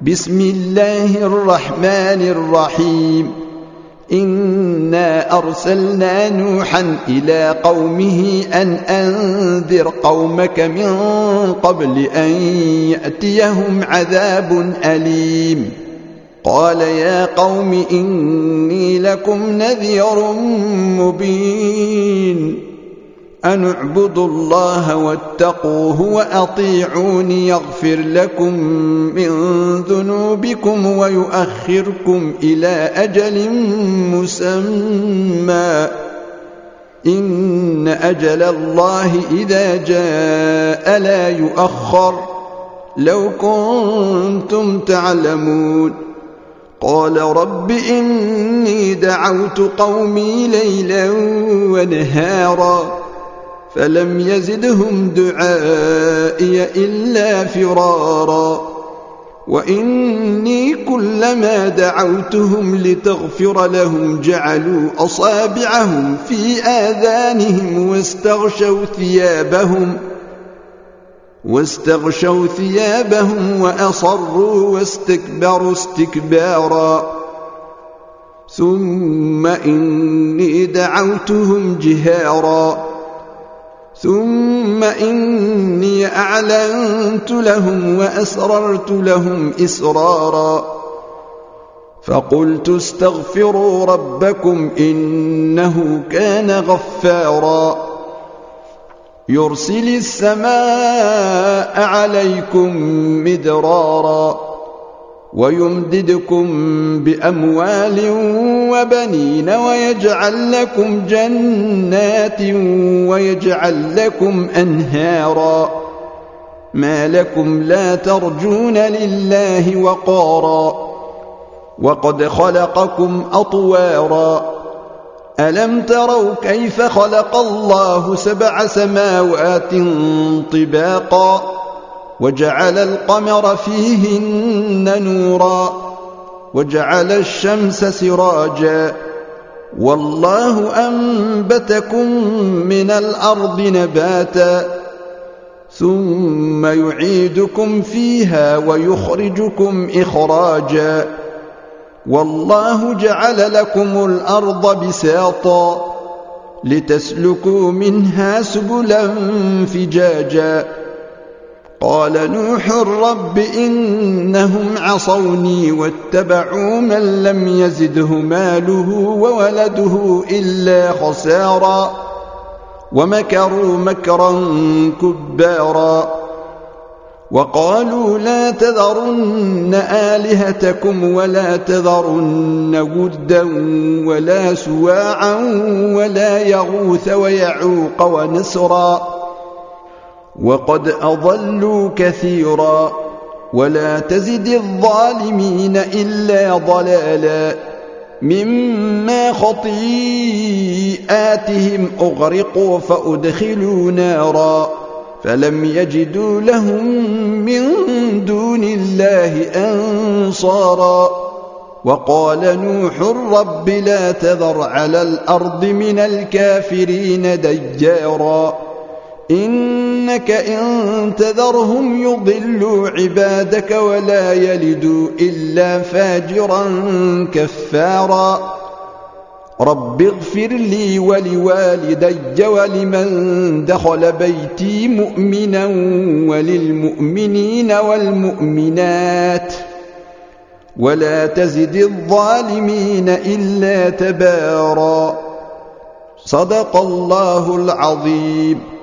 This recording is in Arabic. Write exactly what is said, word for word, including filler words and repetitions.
بسم الله الرحمن الرحيم إنا أرسلنا نوحا إلى قومه أن أنذر قومك من قبل أن يأتيهم عذاب أليم قال يا قوم إني لكم نذير مبين أن اعبدوا الله واتقوه وأطيعون يغفر لكم من ذنوبكم ويؤخركم إلى أجل مسمى إن أجل الله إذا جاء لا يؤخر لو كنتم تعلمون قال رب إني دعوت قومي ليلا ونهارا فلم يزدهم دعائي إلا فرارا وإني كلما دعوتهم لتغفر لهم جعلوا أصابعهم في آذانهم واستغشوا ثيابهم واستغشوا ثيابهم وأصروا واستكبروا استكبارا ثم إني دعوتهم جهارا ثم إني أعلنت لهم وأسررت لهم إسرارا فقلت استغفروا ربكم إنه كان غفارا يرسل السماء عليكم مدرارا ويمددكم بأموال وبنين ويجعل لكم جنات ويجعل لكم أنهارا ما لكم لا ترجون لله وقارا وقد خلقكم أطوارا ألم تروا كيف خلق الله سبع سماوات طباقا وجعل القمر فيهن نورا وجعل الشمس سراجا والله أنبتكم من الأرض نباتا ثم يعيدكم فيها ويخرجكم إخراجا والله جعل لكم الأرض بساطا لتسلكوا منها سبلا فجاجا قال نوح رب إنهم عصوني واتبعوا من لم يزده ماله وولده إلا خسارا ومكروا مكرا كبارا وقالوا لا تذرن آلهتكم ولا تذرن ودا ولا سواعا ولا يغوث ويعوق ونسرا وقد أضلوا كثيرا ولا تزد الظالمين إلا ضلالا مما خطيئاتهم أغرقوا فأدخلوا نارا فلم يجدوا لهم من دون الله أنصارا وقال نوح رب لا تذر على الأرض من الكافرين ديارا إنك إن تذرهم يضلوا عبادك ولا يلدوا إلا فاجرا كفارا رب اغفر لي ولوالدي ولمن دخل بيتي مؤمنا وللمؤمنين والمؤمنات ولا تزد الظالمين إلا تبارا صدق الله العظيم.